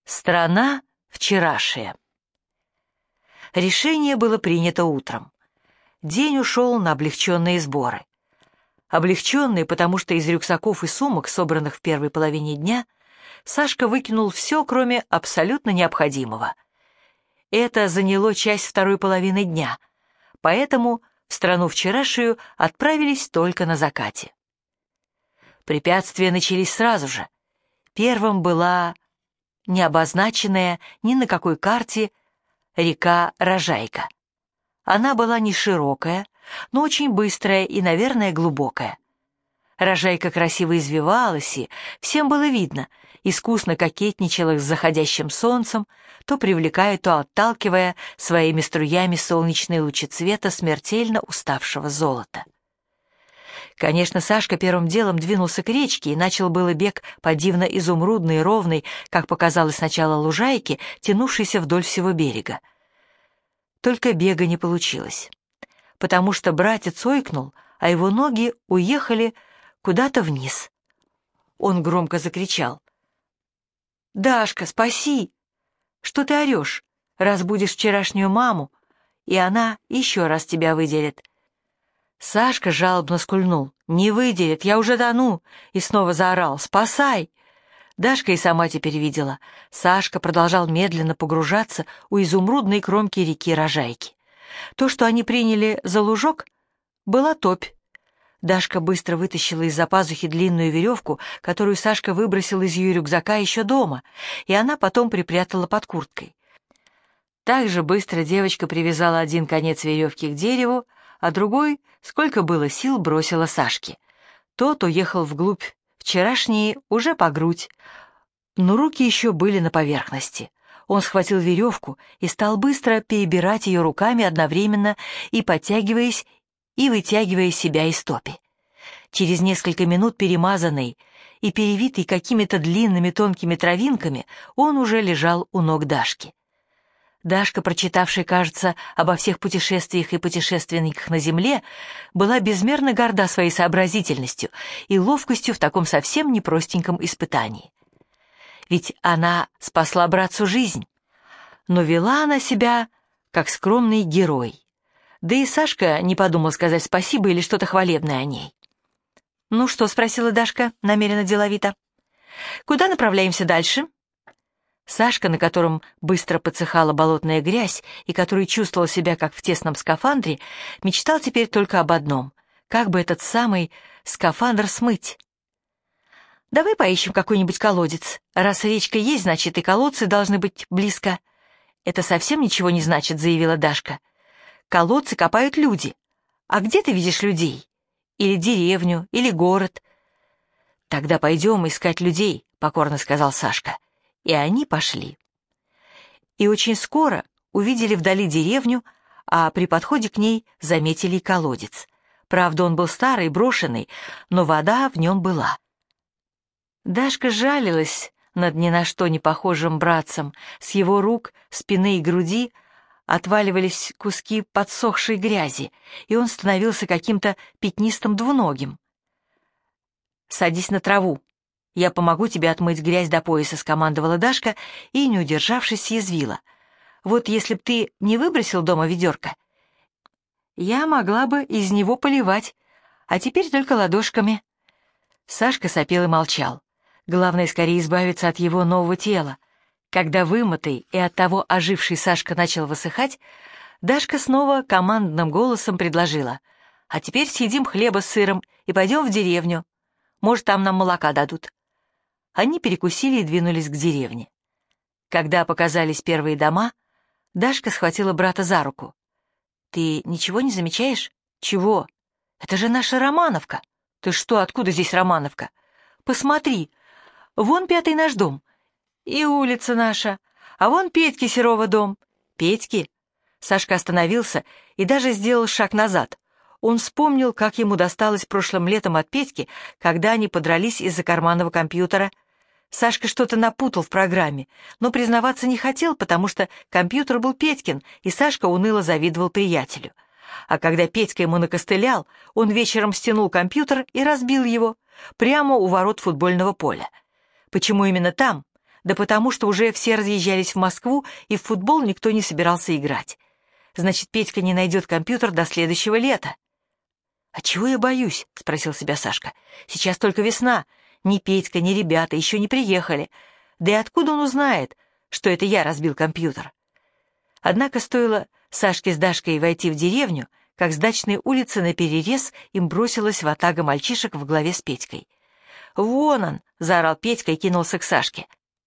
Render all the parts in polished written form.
Страна вчерашняя. Решение было принято утром. День ушел на облегченные сборы. Облегченные, потому что из рюкзаков и сумок, собранных в первой половине дня, Сашка выкинул все, кроме абсолютно необходимого. Это заняло часть второй половины дня, поэтому в страну вчерашнюю отправились только на закате. Препятствия начались сразу же. Первым была необозначенная ни на какой карте река Рожайка. Она была не широкая, но очень быстрая и, наверное, глубокая. Рожайка красиво извивалась, и всем было видно, искусно кокетничала с заходящим солнцем, то привлекая, то отталкивая своими струями солнечные лучи цвета смертельно уставшего золота. Конечно, Сашка первым делом двинулся к речке и начал было бег по дивно-изумрудной, ровной, как показалось сначала, лужайке, тянувшейся вдоль всего берега. Только бега не получилось, потому что братец ойкнул, а его ноги уехали куда-то вниз. Он громко закричал: «Дашка, спаси! Что ты орешь? Разбудишь вчерашнюю маму, и она еще раз тебя выделит». Сашка жалобно скульнул: «Не выделит, я уже тону!» и снова заорал: «Спасай!» Дашка и сама теперь видела. Сашка продолжал медленно погружаться у изумрудной кромки реки Рожайки. То, что они приняли за лужок, была топь. Дашка быстро вытащила из-за пазухи длинную веревку, которую Сашка выбросил из ее рюкзака еще дома, и она потом припрятала под курткой. Так же быстро девочка привязала один конец веревки к дереву, а другой, сколько было сил, бросила Сашке. Тот уехал вглубь, вчерашние уже по грудь, но руки еще были на поверхности. Он схватил веревку и стал быстро перебирать ее руками одновременно и подтягиваясь, и вытягивая себя из топи. Через несколько минут, перемазанный и перевитый какими-то длинными тонкими травинками, он уже лежал у ног Дашки. Дашка, прочитавшая, кажется, обо всех путешествиях и путешественниках на земле, была безмерно горда своей сообразительностью и ловкостью в таком совсем непростеньком испытании. Ведь она спасла братцу жизнь, но вела она себя как скромный герой. Да и Сашка не подумал сказать спасибо или что-то хвалебное о ней. «Ну что?» — спросила Дашка, намеренно деловито. «Куда направляемся дальше?» Сашка, на котором быстро подсыхала болотная грязь и который чувствовал себя как в тесном скафандре, мечтал теперь только об одном — как бы этот самый скафандр смыть. «Давай поищем какой-нибудь колодец. Раз речка есть, значит, и колодцы должны быть близко». «Это совсем ничего не значит», — заявила Дашка. «Колодцы копают люди. А где ты видишь людей? Или деревню, или город?» «Тогда пойдем искать людей», — покорно сказал Сашка. И они пошли. И очень скоро увидели вдали деревню, а при подходе к ней заметили и колодец. Правда, он был старый, брошенный, но вода в нем была. Дашка жалилась над ни на что не похожим братцем. С его рук, спины и груди отваливались куски подсохшей грязи, и он становился каким-то пятнистым двуногим. «Садись на траву. Я помогу тебе отмыть грязь до пояса», — скомандовала Дашка и, не удержавшись, съязвила: «Вот если б ты не выбросил дома ведерко, я могла бы из него поливать, а теперь только ладошками». Сашка сопел и молчал. Главное, скорее избавиться от его нового тела. Когда вымытый и оттого оживший Сашка начал высыхать, Дашка снова командным голосом предложила: «А теперь съедим хлеба с сыром и пойдем в деревню. Может, там нам молока дадут». Они перекусили и двинулись к деревне. Когда показались первые дома, Дашка схватила брата за руку. «Ты ничего не замечаешь?» «Чего? Это же наша Романовка». «Ты что, откуда здесь Романовка?» «Посмотри, вон 5-й наш дом. И улица наша. А вон Петьки Серова дом». «Петьки?» Сашка остановился и даже сделал шаг назад. Он вспомнил, как ему досталось прошлым летом от Петьки, когда они подрались из-за карманного компьютера. Сашка что-то напутал в программе, но признаваться не хотел, потому что компьютер был Петькин, и Сашка уныло завидовал приятелю. А когда Петька ему накостылял, он вечером стянул компьютер и разбил его прямо у ворот футбольного поля. Почему именно там? Да потому что уже все разъезжались в Москву, и в футбол никто не собирался играть. Значит, Петька не найдет компьютер до следующего лета. «А чего я боюсь?» — спросил себя Сашка. «Сейчас только весна. Ни Петька, ни ребята еще не приехали. Да и откуда он узнает, что это я разбил компьютер?» Однако стоило Сашке с Дашкой войти в деревню, как с дачной улицы наперерез им бросилась ватага мальчишек в главе с Петькой. «Вон он!» — заорал Петька и кинулся к Сашке.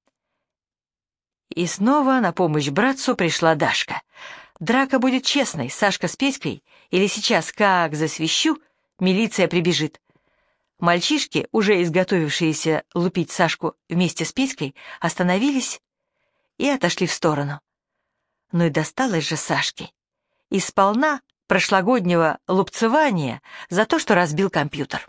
И снова на помощь братцу пришла Дашка. Драка будет честной, Сашка с Петькой, или сейчас, как засвищу, милиция прибежит. Мальчишки, уже изготовившиеся лупить Сашку вместе с Петькой, остановились и отошли в сторону. Ну и досталось же Сашке. И сполна прошлогоднего лупцевания за то, что разбил компьютер.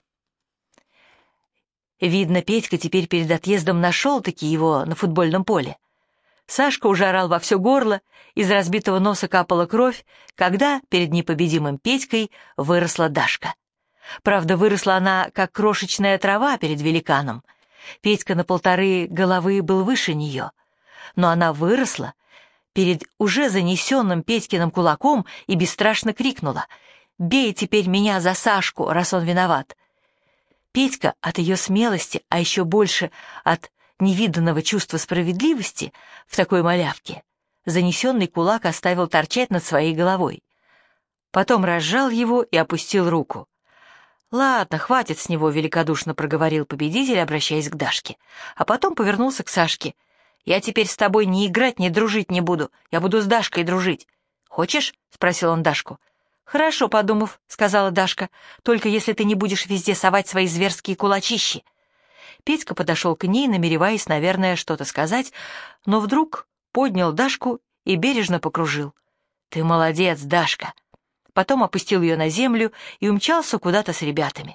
Видно, Петька теперь перед отъездом нашел-таки его на футбольном поле. Сашка уже орал во все горло, из разбитого носа капала кровь, когда перед непобедимым Петькой выросла Дашка. Правда, выросла она, как крошечная трава перед великаном. Петька на 1,5 головы был выше нее. Но она выросла перед уже занесенным Петькиным кулаком и бесстрашно крикнула: «Бей теперь меня за Сашку, раз он виноват!» Петька от ее смелости, а еще больше от невиданного чувства справедливости в такой малявке, занесенный кулак оставил торчать над своей головой. Потом разжал его и опустил руку. «Ладно, хватит с него», — великодушно проговорил победитель, обращаясь к Дашке. А потом повернулся к Сашке. «Я теперь с тобой ни играть, ни дружить не буду. Я буду с Дашкой дружить. Хочешь?» — спросил он Дашку. «Хорошо, подумав», — сказала Дашка, «только если ты не будешь везде совать свои зверские кулачищи». Петька подошел к ней, намереваясь, наверное, что-то сказать, но вдруг поднял Дашку и бережно покружил. «Ты молодец, Дашка!» Потом опустил ее на землю и умчался куда-то с ребятами.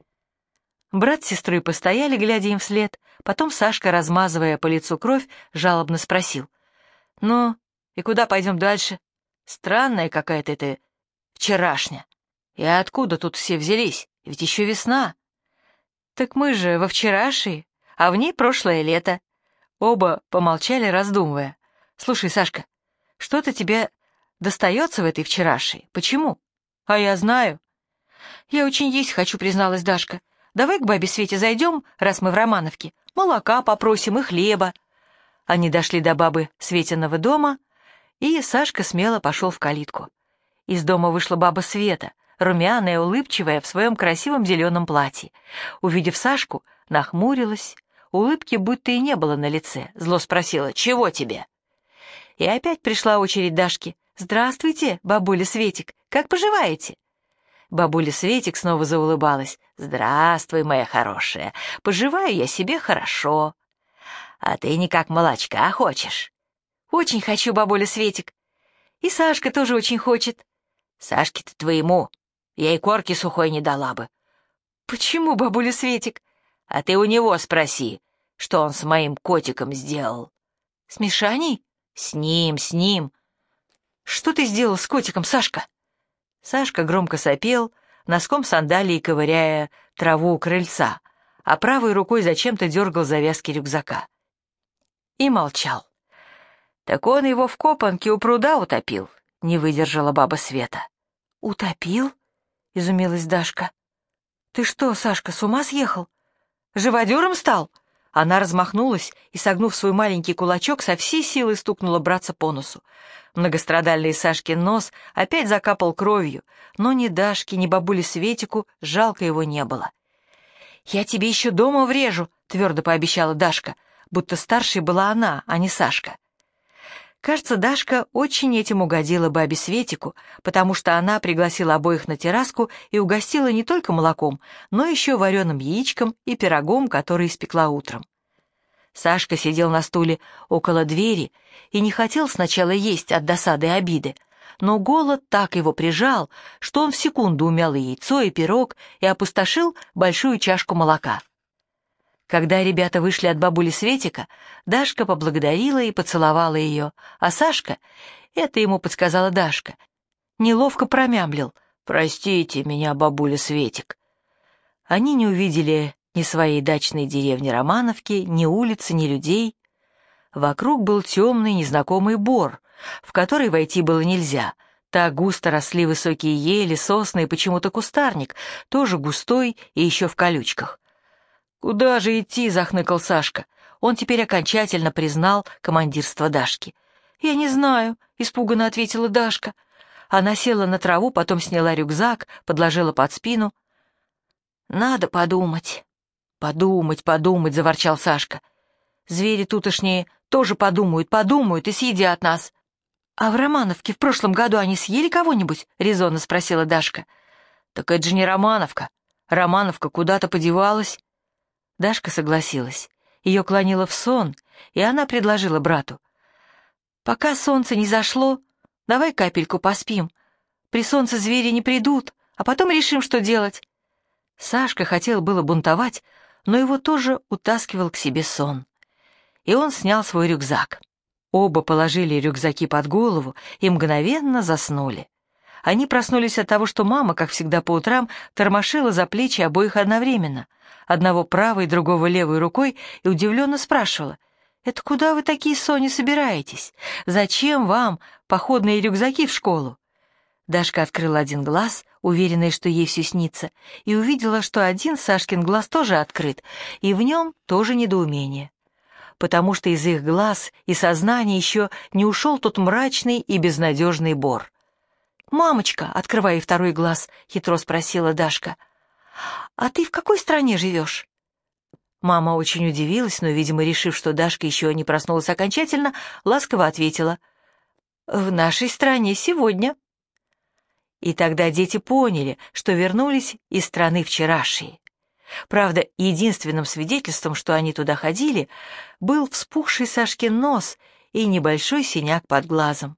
Брат с сестрой постояли, глядя им вслед, потом Сашка, размазывая по лицу кровь, жалобно спросил: «Ну, и куда пойдем дальше? Странная какая-то эта вчерашняя. И откуда тут все взялись? Ведь еще весна». «Так мы же во вчерашней, а в ней прошлое лето». Оба помолчали, раздумывая. «Слушай, Сашка, что-то тебе достается в этой вчерашней? Почему?» «А я знаю». «Я очень есть хочу», — призналась Дашка. «Давай к бабе Свете зайдем, раз мы в Романовке. Молока попросим и хлеба». Они дошли до бабы Светиного дома, и Сашка смело пошел в калитку. Из дома вышла баба Света, румяная, улыбчивая, в своем красивом зеленом платье. Увидев Сашку, нахмурилась, улыбки будто и не было на лице, зло спросила: «Чего тебе?» И опять пришла очередь Дашки. «Здравствуйте, бабуля Светик, как поживаете?» Бабуля Светик снова заулыбалась. «Здравствуй, моя хорошая, поживаю я себе хорошо. А ты никак молочка хочешь?» «Очень хочу, бабуля Светик. И Сашка тоже очень хочет». «Сашке-то твоему я и корки сухой не дала бы». «Почему, бабуля Светик?» «А ты у него спроси, что он с моим котиком сделал». «С Мишаней?» «С ним. «Что ты сделал с котиком, Сашка?» Сашка громко сопел, носком сандалии ковыряя траву у крыльца, а правой рукой зачем-то дергал завязки рюкзака. И молчал. «Так он его в копанке у пруда утопил», — не выдержала баба Света. «Утопил?» — изумилась Дашка. «Ты что, Сашка, с ума съехал? Живодером стал?» Она размахнулась и, согнув свой маленький кулачок, со всей силы стукнула братца по носу. Многострадальный Сашкин нос опять закапал кровью, но ни Дашке, ни бабуле Светику жалко его не было. «Я тебе еще дома врежу», — твердо пообещала Дашка, будто старшей была она, а не Сашка. Кажется, Дашка очень этим угодила бабе Светику, потому что она пригласила обоих на терраску и угостила не только молоком, но еще вареным яичком и пирогом, который испекла утром. Сашка сидел на стуле около двери и не хотел сначала есть от досады и обиды, но голод так его прижал, что он в секунду умял и яйцо, и пирог, и опустошил большую чашку молока. Когда ребята вышли от бабули Светика, Дашка поблагодарила и поцеловала ее, а Сашка, это ему подсказала Дашка, неловко промямлил: «Простите меня, бабуля Светик». Они не увидели ни своей дачной деревни Романовки, ни улицы, ни людей. Вокруг был темный незнакомый бор, в который войти было нельзя. Так густо росли высокие ели, сосны и почему-то кустарник, тоже густой и еще в колючках. «Куда же идти?» — захныкал Сашка. Он теперь окончательно признал командирство Дашки. «Я не знаю», — испуганно ответила Дашка. Она села на траву, потом сняла рюкзак, подложила под спину. «Надо подумать». «Подумать», — заворчал Сашка. «Звери тутошние тоже подумают и съедят нас». «А в Романовке в прошлом году они съели кого-нибудь?» — резонно спросила Дашка. «Так это же не Романовка. Романовка куда-то подевалась». Дашка согласилась. Ее клонило в сон, и она предложила брату. «Пока солнце не зашло, давай капельку поспим. При солнце звери не придут, а потом решим, что делать». Сашка хотел было бунтовать, но его тоже утаскивал к себе сон. И он снял свой рюкзак. Оба положили рюкзаки под голову и мгновенно заснули. Они проснулись от того, что мама, как всегда по утрам, тормошила за плечи обоих одновременно, одного правой, другого левой рукой, и удивленно спрашивала: «Это куда вы такие, Соня, собираетесь? Зачем вам походные рюкзаки в школу?» Дашка открыла один глаз, уверенная, что ей все снится, и увидела, что один Сашкин глаз тоже открыт, и в нем тоже недоумение. Потому что из их глаз и сознания еще не ушел тот мрачный и безнадежный бор. «Мамочка», — открывая второй глаз, хитро спросила Дашка, «а ты в какой стране живешь?» Мама очень удивилась, но, видимо, решив, что Дашка еще не проснулась окончательно, ласково ответила: «В нашей стране сегодня». И тогда дети поняли, что вернулись из страны вчерашней. Правда, единственным свидетельством, что они туда ходили, был вспухший Сашкин нос и небольшой синяк под глазом.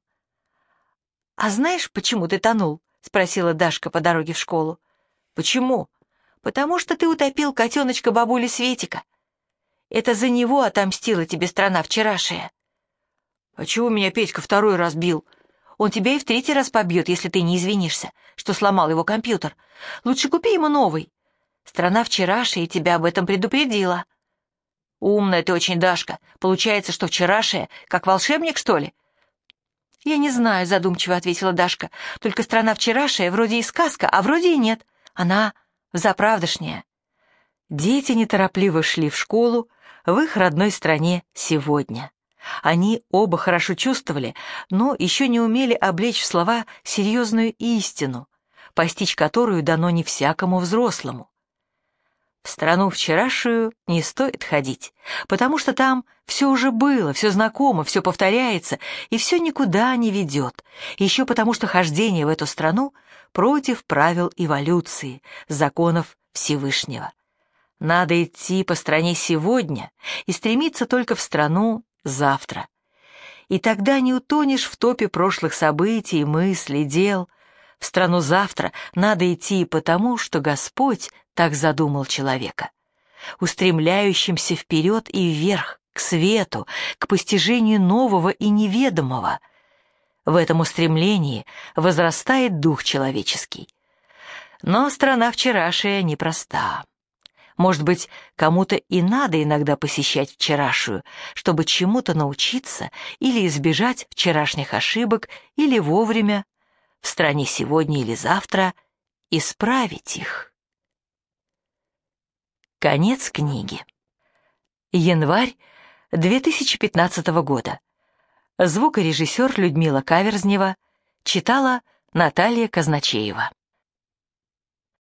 «А знаешь, почему ты тонул?» — спросила Дашка по дороге в школу. «Почему?» «Потому что ты утопил котеночка бабули Светика. Это за него отомстила тебе страна вчерашняя». «А чего меня Петька второй раз бил? Он тебя и в третий раз побьет, если ты не извинишься, что сломал его компьютер. Лучше купи ему новый. Страна вчерашняя тебя об этом предупредила». «Умная ты очень, Дашка. Получается, что вчерашняя, как волшебник, что ли?» «Я не знаю», — задумчиво ответила Дашка. «Только страна вчерашняя вроде и сказка, а вроде и нет. Она взаправдошняя». Дети неторопливо шли в школу в их родной стране сегодня. Они оба хорошо чувствовали, но еще не умели облечь в слова серьезную истину, постичь которую дано не всякому взрослому. В страну вчерашнюю не стоит ходить, потому что там все уже было, все знакомо, все повторяется, и все никуда не ведет, еще потому что хождение в эту страну против правил эволюции, законов Всевышнего. Надо идти по стране сегодня и стремиться только в страну завтра. И тогда не утонешь в топе прошлых событий, мыслей, дел. В страну завтра надо идти и потому, что Господь так задумал человека, устремляющимся вперед и вверх, к свету, к постижению нового и неведомого. В этом устремлении возрастает дух человеческий. Но страна вчерашняя непроста. Может быть, кому-то и надо иногда посещать вчерашнюю, чтобы чему-то научиться или избежать вчерашних ошибок, или вовремя, в стране сегодня или завтра, исправить их. Конец книги. Январь 2015 года. Звукорежиссер Людмила Каверзнева читала Наталья Казначеева.